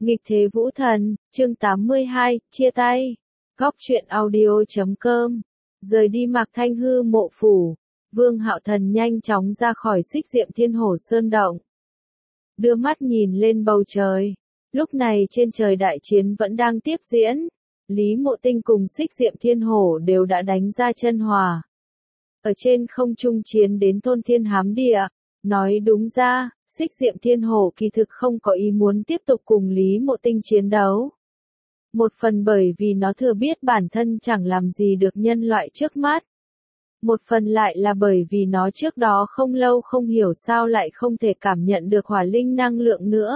Nghịch thế vũ thần, chương 82, chia tay. Góc truyện audio.com. Rời đi Mạc Thanh Hư mộ phủ, Vương Hạo Thần nhanh chóng ra khỏi Xích Diệm Thiên Hổ Sơn động. Đưa mắt nhìn lên bầu trời. Lúc này trên trời đại chiến vẫn đang tiếp diễn. Lý Mộ Tinh cùng Xích Diệm Thiên Hổ đều đã đánh ra chân hòa. Ở trên không trung chiến đến thôn thiên hám địa. Nói đúng ra, Xích Diệm Thiên Hổ kỳ thực không có ý muốn tiếp tục cùng Lý Mộ Tinh chiến đấu. Một phần bởi vì nó thừa biết bản thân chẳng làm gì được nhân loại trước mắt. Một phần lại là bởi vì nó trước đó không lâu không hiểu sao lại không thể cảm nhận được hỏa linh năng lượng nữa.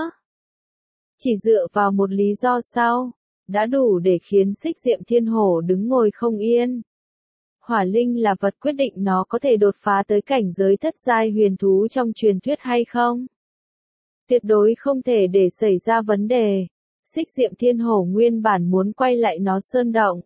Chỉ dựa vào một lý do sau, đã đủ để khiến Xích Diệm Thiên Hổ đứng ngồi không yên. Hỏa linh là vật quyết định nó có thể đột phá tới cảnh giới thất giai huyền thú trong truyền thuyết hay không. Tuyệt đối không thể để xảy ra vấn đề. Xích Diệm Thiên Hổ nguyên bản muốn quay lại nó sơn động.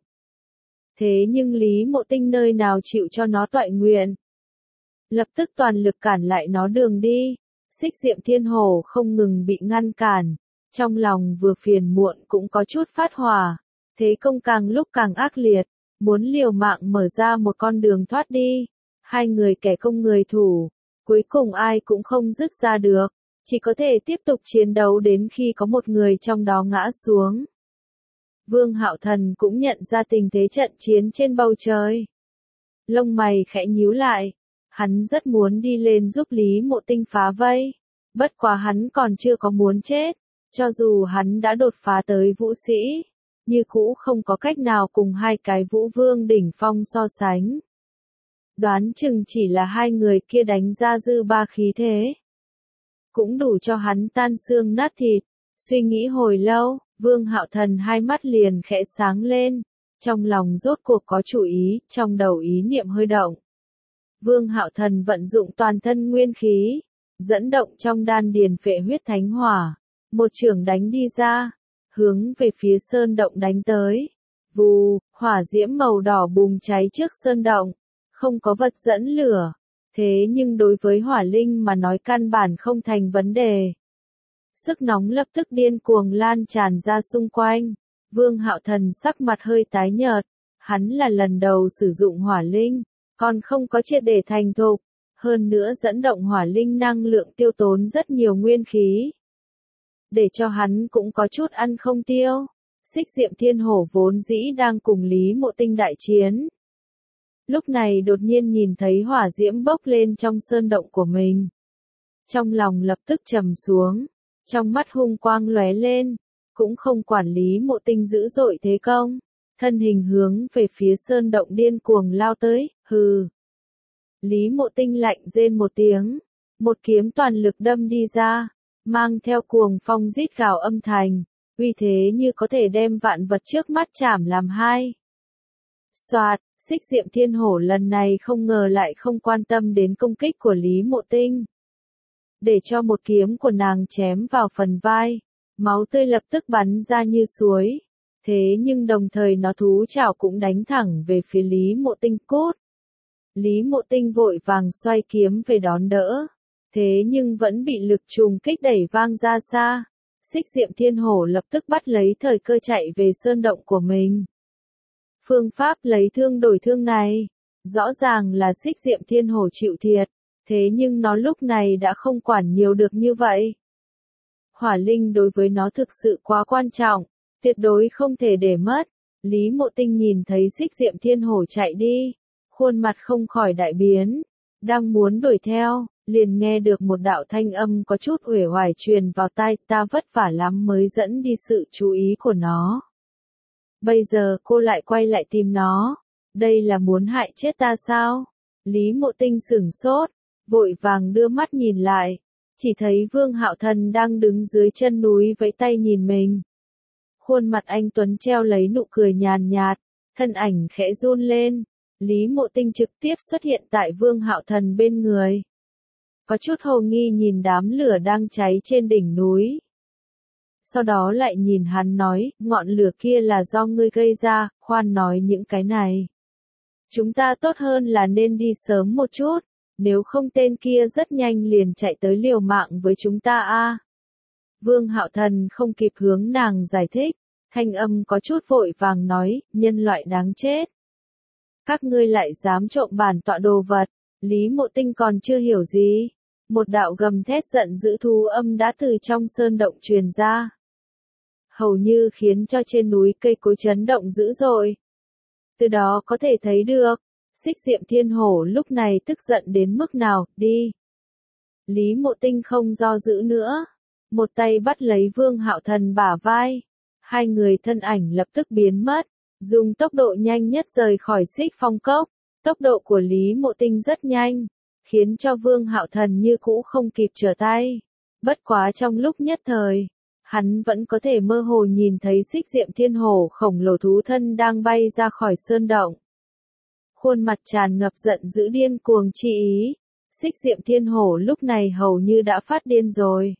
Thế nhưng Lý Mộ Tinh nơi nào chịu cho nó toại nguyện. Lập tức toàn lực cản lại nó đường đi. Xích Diệm Thiên Hổ không ngừng bị ngăn cản. Trong lòng vừa phiền muộn cũng có chút phát hỏa. Thế công càng lúc càng ác liệt. Muốn liều mạng mở ra một con đường thoát đi. Hai người kẻ công người thủ. Cuối cùng ai cũng không dứt ra được. Chỉ có thể tiếp tục chiến đấu đến khi có một người trong đó ngã xuống. Vương Hạo Thần cũng nhận ra tình thế trận chiến trên bầu trời. Lông mày khẽ nhíu lại. Hắn rất muốn đi lên giúp Lý Mộ Tinh phá vây. Bất quá hắn còn chưa có muốn chết. Cho dù hắn đã đột phá tới vũ sĩ. Như cũ không có cách nào cùng hai cái vũ vương đỉnh phong so sánh. Đoán chừng chỉ là hai người kia đánh ra dư ba khí thế. Cũng đủ cho hắn tan xương nát thịt. Suy nghĩ hồi lâu, Vương Hạo Thần hai mắt liền khẽ sáng lên. Trong lòng rốt cuộc có chủ ý, trong đầu ý niệm hơi động. Vương Hạo Thần vận dụng toàn thân nguyên khí. Dẫn động trong đan điền phệ huyết thánh hỏa. Một chưởng đánh đi ra. Hướng về phía sơn động đánh tới. Vù, hỏa diễm màu đỏ bùng cháy trước sơn động. Không có vật dẫn lửa. Thế nhưng đối với hỏa linh mà nói căn bản không thành vấn đề. Sức nóng lập tức điên cuồng lan tràn ra xung quanh. Vương Hạo Thần sắc mặt hơi tái nhợt. Hắn là lần đầu sử dụng hỏa linh. Còn không có triệt để thành thục. Hơn nữa dẫn động hỏa linh năng lượng tiêu tốn rất nhiều nguyên khí. Để cho hắn cũng có chút ăn không tiêu. Xích Diệm Thiên Hổ vốn dĩ đang cùng Lý Mộ Tinh đại chiến. Lúc này đột nhiên nhìn thấy hỏa diễm bốc lên trong sơn động của mình. Trong lòng lập tức trầm xuống. Trong mắt hung quang lóe lên. Cũng không quản Lý Mộ Tinh dữ dội thế công. Thân hình hướng về phía sơn động điên cuồng lao tới, hừ. Lý Mộ Tinh lạnh rên một tiếng. Một kiếm toàn lực đâm đi ra. Mang theo cuồng phong rít gào âm thanh. Uy thế như có thể đem vạn vật trước mắt chảm làm hai. Soạt. Xích Diệm Thiên Hổ lần này không ngờ lại không quan tâm đến công kích của Lý Mộ Tinh. Để cho một kiếm của nàng chém vào phần vai. Máu tươi lập tức bắn ra như suối. Thế nhưng đồng thời nó thú chảo cũng đánh thẳng về phía Lý Mộ Tinh cốt. Lý Mộ Tinh vội vàng xoay kiếm về đón đỡ. Thế nhưng vẫn bị lực trùng kích đẩy vang ra xa. Xích Diệm Thiên Hổ lập tức bắt lấy thời cơ chạy về sơn động của mình. Phương pháp lấy thương đổi thương này, rõ ràng là Xích Diệm Thiên Hổ chịu thiệt, thế nhưng nó lúc này đã không quản nhiều được như vậy. Hỏa linh đối với nó thực sự quá quan trọng, tuyệt đối không thể để mất. Lý Mộ Tinh nhìn thấy Xích Diệm Thiên Hổ chạy đi, khuôn mặt không khỏi đại biến, đang muốn đuổi theo, liền nghe được một đạo thanh âm có chút uể oải truyền vào tai, ta vất vả lắm mới dẫn đi sự chú ý của nó. Bây giờ cô lại quay lại tìm nó. Đây là muốn hại chết ta sao? Lý Mộ Tinh sửng sốt, vội vàng đưa mắt nhìn lại. Chỉ thấy Vương Hạo Thần đang đứng dưới chân núi vẫy tay nhìn mình. Khuôn mặt anh tuấn treo lấy nụ cười nhàn nhạt, thân ảnh khẽ run lên. Lý Mộ Tinh trực tiếp xuất hiện tại Vương Hạo Thần bên người. Có chút hồ nghi nhìn đám lửa đang cháy trên đỉnh núi. Sau đó lại nhìn hắn nói, ngọn lửa kia là do ngươi gây ra, khoan nói những cái này. Chúng ta tốt hơn là nên đi sớm một chút, nếu không tên kia rất nhanh liền chạy tới liều mạng với chúng ta a. Vương Hạo Thần không kịp hướng nàng giải thích, thanh âm có chút vội vàng nói, nhân loại đáng chết. Các ngươi lại dám trộm bản tọa đồ vật, Lý Mộ Tinh còn chưa hiểu gì. Một đạo gầm thét giận dữ thú âm đã từ trong sơn động truyền ra. Hầu như khiến cho trên núi cây cối chấn động dữ dội. Từ đó có thể thấy được, Xích Diệm Thiên Hổ lúc này tức giận đến mức nào, đi. Lý Mộ Tinh không do dự nữa, một tay bắt lấy Vương Hạo Thần bả vai. Hai người thân ảnh lập tức biến mất, dùng tốc độ nhanh nhất rời khỏi Xích Phong Cốc. Tốc độ của Lý Mộ Tinh rất nhanh, khiến cho Vương Hạo Thần như cũ không kịp trở tay. Bất quá trong lúc nhất thời, hắn vẫn có thể mơ hồ nhìn thấy Xích Diệm Thiên Hổ khổng lồ thú thân đang bay ra khỏi sơn động. Khuôn mặt tràn ngập giận dữ điên cuồng chi ý, Xích Diệm Thiên Hổ lúc này hầu như đã phát điên rồi.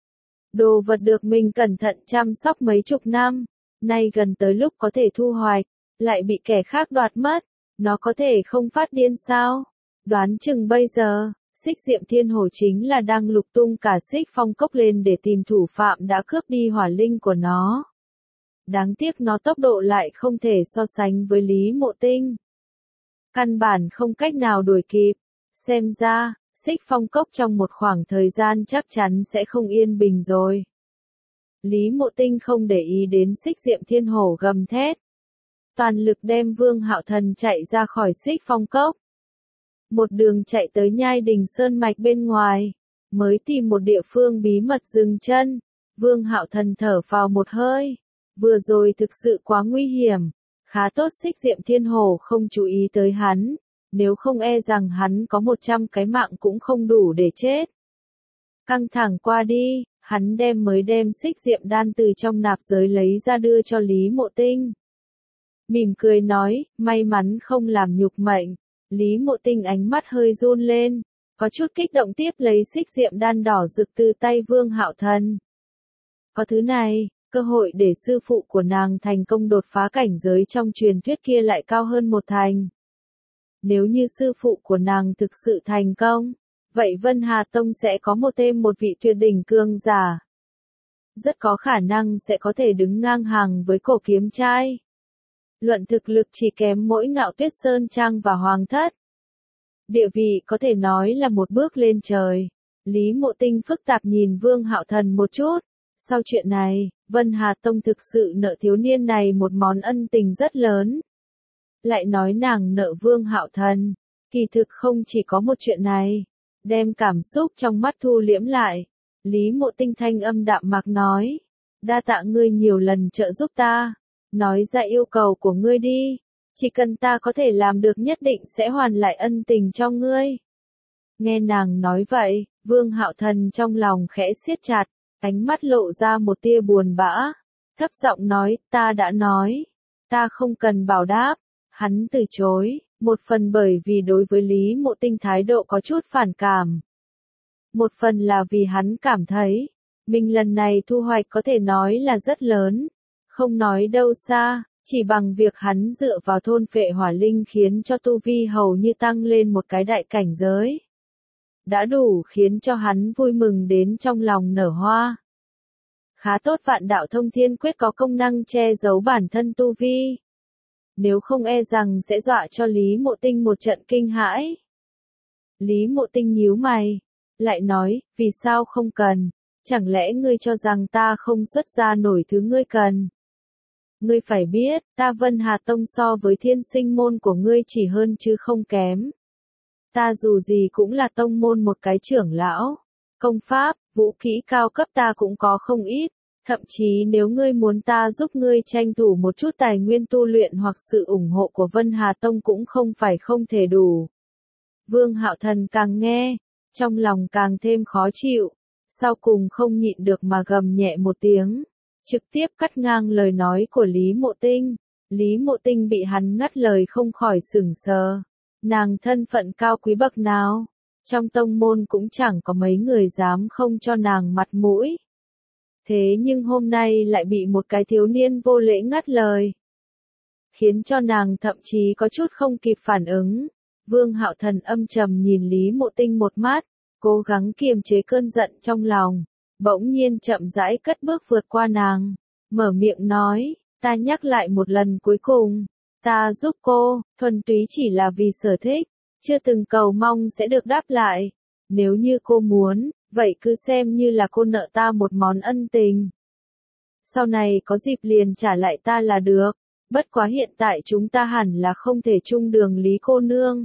Đồ vật được mình cẩn thận chăm sóc mấy chục năm, nay gần tới lúc có thể thu hoạch, lại bị kẻ khác đoạt mất, nó có thể không phát điên sao? Đoán chừng bây giờ, Xích Diệm Thiên Hổ chính là đang lục tung cả Xích Phong Cốc lên để tìm thủ phạm đã cướp đi hỏa linh của nó. Đáng tiếc nó tốc độ lại không thể so sánh với Lý Mộ Tinh. Căn bản không cách nào đuổi kịp, xem ra, Xích Phong Cốc trong một khoảng thời gian chắc chắn sẽ không yên bình rồi. Lý Mộ Tinh không để ý đến Xích Diệm Thiên Hổ gầm thét. Toàn lực đem Vương Hạo Thần chạy ra khỏi Xích Phong Cốc. Một đường chạy tới Nhai Đình Sơn Mạch bên ngoài, mới tìm một địa phương bí mật dừng chân. Vương Hạo Thần thở phào một hơi. Vừa rồi thực sự quá nguy hiểm. Khá tốt Xích Diệm Thiên Hổ không chú ý tới hắn. Nếu không e rằng hắn có 100 cái mạng cũng không đủ để chết. Căng thẳng qua đi, hắn mới đem Xích Diệm đan từ trong nạp giới lấy ra đưa cho Lý Mộ Tinh. Mỉm cười nói, may mắn không làm nhục mệnh. Lý Mộ Tinh ánh mắt hơi run lên, có chút kích động tiếp lấy Xích Diệm đan đỏ rực từ tay Vương Hạo Thần. Có thứ này, cơ hội để sư phụ của nàng thành công đột phá cảnh giới trong truyền thuyết kia lại cao hơn một thành. Nếu như sư phụ của nàng thực sự thành công, vậy Vân Hà Tông sẽ có thêm một vị tuyệt đỉnh cường giả. Rất có khả năng sẽ có thể đứng ngang hàng với Cổ Kiếm Trai. Luận thực lực chỉ kém mỗi Ngạo Tuyết Sơn Trang và Hoàng Thất. Địa vị có thể nói là một bước lên trời. Lý Mộ Tinh phức tạp nhìn Vương Hạo Thần một chút. Sau chuyện này, Vân Hà Tông thực sự nợ thiếu niên này một món ân tình rất lớn. Lại nói nàng nợ Vương Hạo Thần, kỳ thực không chỉ có một chuyện này. Đem cảm xúc trong mắt thu liễm lại, Lý Mộ Tinh thanh âm đạm mạc nói, đa tạ ngươi nhiều lần trợ giúp ta, nói ra yêu cầu của ngươi đi, chỉ cần ta có thể làm được nhất định sẽ hoàn lại ân tình cho ngươi. Nghe nàng nói vậy, Vương Hạo Thần trong lòng khẽ siết chặt, ánh mắt lộ ra một tia buồn bã, thấp giọng nói, ta đã nói, ta không cần bảo đáp. Hắn từ chối, một phần bởi vì đối với Lý Mộ Tinh thái độ có chút phản cảm. Một phần là vì hắn cảm thấy, mình lần này thu hoạch có thể nói là rất lớn, không nói đâu xa, chỉ bằng việc hắn dựa vào thôn phệ hỏa linh khiến cho tu vi hầu như tăng lên một cái đại cảnh giới. Đã đủ khiến cho hắn vui mừng đến trong lòng nở hoa. Khá tốt Vạn Đạo Thông Thiên Quyết có công năng che giấu bản thân tu vi. Nếu không e rằng sẽ dọa cho Lý Mộ Tinh một trận kinh hãi. Lý Mộ Tinh nhíu mày, lại nói, vì sao không cần, chẳng lẽ ngươi cho rằng ta không xuất ra nổi thứ ngươi cần. Ngươi phải biết, ta Vân Hà Tông so với Thiên Sinh môn của ngươi chỉ hơn chứ không kém. Ta dù gì cũng là tông môn một cái trưởng lão, công pháp, vũ kỹ cao cấp ta cũng có không ít. Thậm chí nếu ngươi muốn ta giúp ngươi tranh thủ một chút tài nguyên tu luyện hoặc sự ủng hộ của Vân Hà Tông cũng không phải không thể đủ. Vương Hạo Thần càng nghe, trong lòng càng thêm khó chịu, sau cùng không nhịn được mà gầm nhẹ một tiếng, trực tiếp cắt ngang lời nói của Lý Mộ Tinh. Lý Mộ Tinh bị hắn ngắt lời không khỏi sửng sờ. Nàng thân phận cao quý bậc nào, trong tông môn cũng chẳng có mấy người dám không cho nàng mặt mũi. Thế nhưng hôm nay lại bị một cái thiếu niên vô lễ ngắt lời. Khiến cho nàng thậm chí có chút không kịp phản ứng. Vương Hạo Thần âm trầm nhìn Lý Mộ Tinh một mắt, cố gắng kiềm chế cơn giận trong lòng. bỗng nhiên chậm rãi cất bước vượt qua nàng, mở miệng nói, ta nhắc lại một lần cuối cùng, ta giúp cô, thuần túy chỉ là vì sở thích, chưa từng cầu mong sẽ được đáp lại. Nếu như cô muốn, vậy cứ xem như là cô nợ ta một món ân tình. Sau này có dịp liền trả lại ta là được, bất quá hiện tại chúng ta hẳn là không thể chung đường Lý cô nương.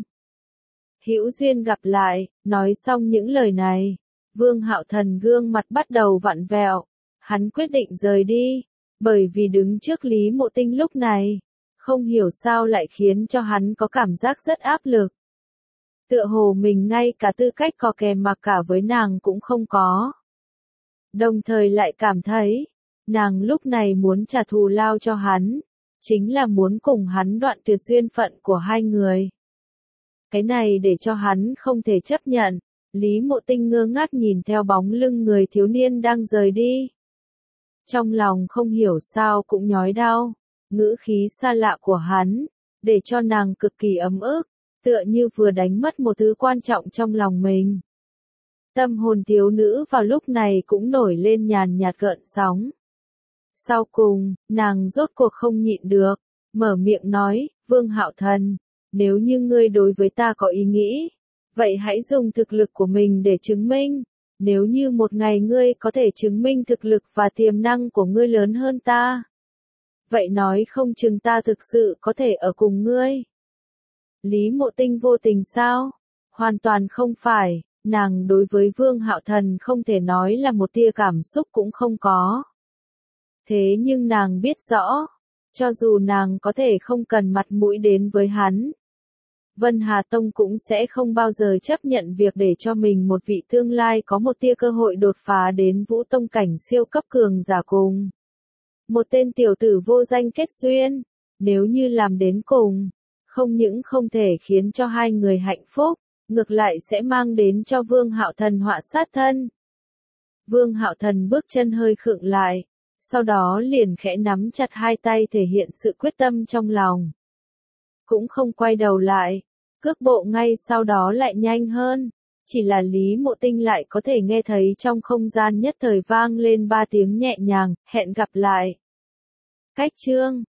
Hữu duyên gặp lại, nói xong những lời này, Vương Hạo Thần gương mặt bắt đầu vặn vẹo, hắn quyết định rời đi, bởi vì đứng trước Lý Mộ Tinh lúc này, không hiểu sao lại khiến cho hắn có cảm giác rất áp lực. Tựa hồ mình ngay cả tư cách có kè mà cả với nàng cũng không có. Đồng thời lại cảm thấy, nàng lúc này muốn trả thù lao cho hắn, chính là muốn cùng hắn đoạn tuyệt duyên phận của hai người. Cái này để cho hắn không thể chấp nhận, Lý Mộ Tinh ngơ ngác nhìn theo bóng lưng người thiếu niên đang rời đi. Trong lòng không hiểu sao cũng nhói đau, ngữ khí xa lạ của hắn, để cho nàng cực kỳ ấm ức, tựa như vừa đánh mất một thứ quan trọng trong lòng mình. Tâm hồn thiếu nữ vào lúc này cũng nổi lên nhàn nhạt gợn sóng. Sau cùng, nàng rốt cuộc không nhịn được, mở miệng nói, Vương Hạo Thần, nếu như ngươi đối với ta có ý nghĩ, vậy hãy dùng thực lực của mình để chứng minh. Nếu như một ngày ngươi có thể chứng minh thực lực và tiềm năng của ngươi lớn hơn ta, vậy nói không chừng ta thực sự có thể ở cùng ngươi. Lý Mộ Tinh vô tình sao? Hoàn toàn không phải, nàng đối với Vương Hạo Thần không thể nói là một tia cảm xúc cũng không có. Thế nhưng nàng biết rõ, cho dù nàng có thể không cần mặt mũi đến với hắn, Vân Hà Tông cũng sẽ không bao giờ chấp nhận việc để cho mình một vị tương lai có một tia cơ hội đột phá đến Vũ Tông cảnh siêu cấp cường giả cùng. Một tên tiểu tử vô danh kết duyên, nếu như làm đến cùng, không những không thể khiến cho hai người hạnh phúc, ngược lại sẽ mang đến cho Vương Hạo Thần họa sát thân. Vương Hạo Thần bước chân hơi khựng lại, sau đó liền khẽ nắm chặt hai tay thể hiện sự quyết tâm trong lòng. Cũng không quay đầu lại, cước bộ ngay sau đó lại nhanh hơn, chỉ là Lý Mộ Tinh lại có thể nghe thấy trong không gian nhất thời vang lên 3 tiếng nhẹ nhàng, hẹn gặp lại. Cách chương